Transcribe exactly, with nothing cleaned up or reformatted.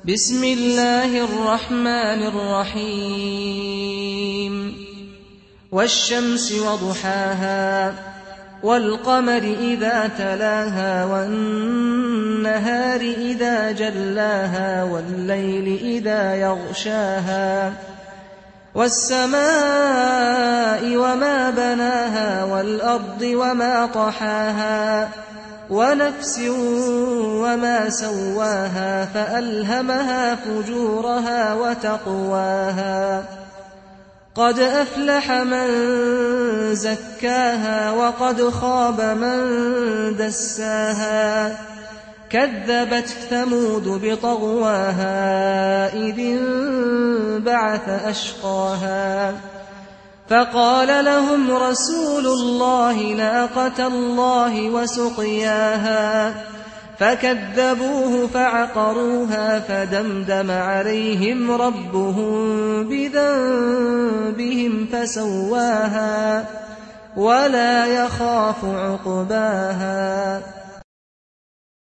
بسم الله الرحمن الرحيم والشمس وضحاها والقمر إذا تلاها والنهار إذا جلاها والليل إذا يغشاها والسماء وما بناها والأرض وما طحاها ونفس وما سواها فألهمها فجورها وتقواها قد أفلح من زكاها وقد خاب من دساها كذبت ثمود بطغواها إذ انبعث أشقاها فقال لهم رسول الله ناقة الله وسقياها فكذبوه فعقروها فدمدم عليهم ربهم بذنبهم فسواها ولا يخاف عقباها